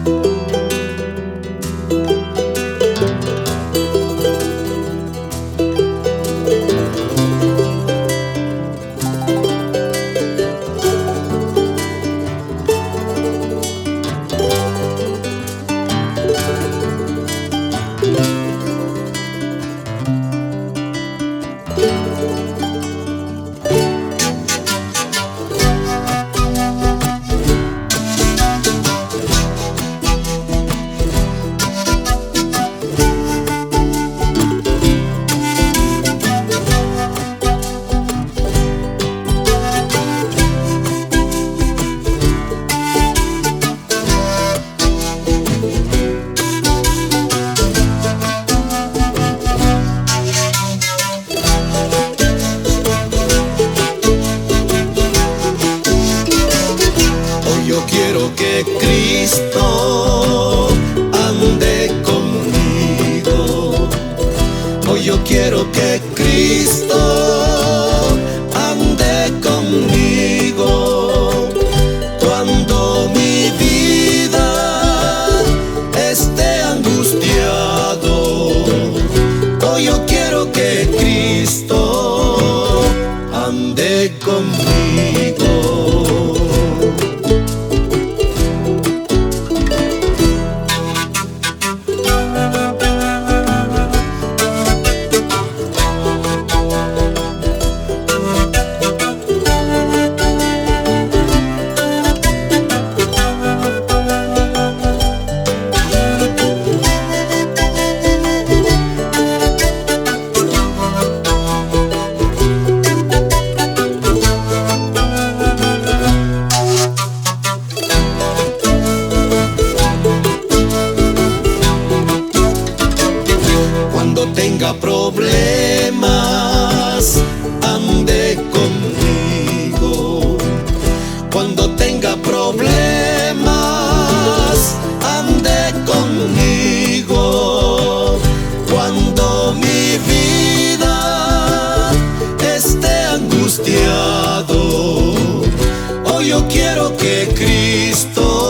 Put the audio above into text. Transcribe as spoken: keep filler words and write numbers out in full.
Que Cristo ande conmigo. Hoy yo quiero que Cristo ande conmigo. Cuando mi vida esté angustiado, hoy yo quiero que Cristo ande conmigo. Cuando tenga problemas, ande conmigo. Cuando tenga problemas, ande conmigo. Cuando mi vida esté angustiado, hoy yo quiero que Cristo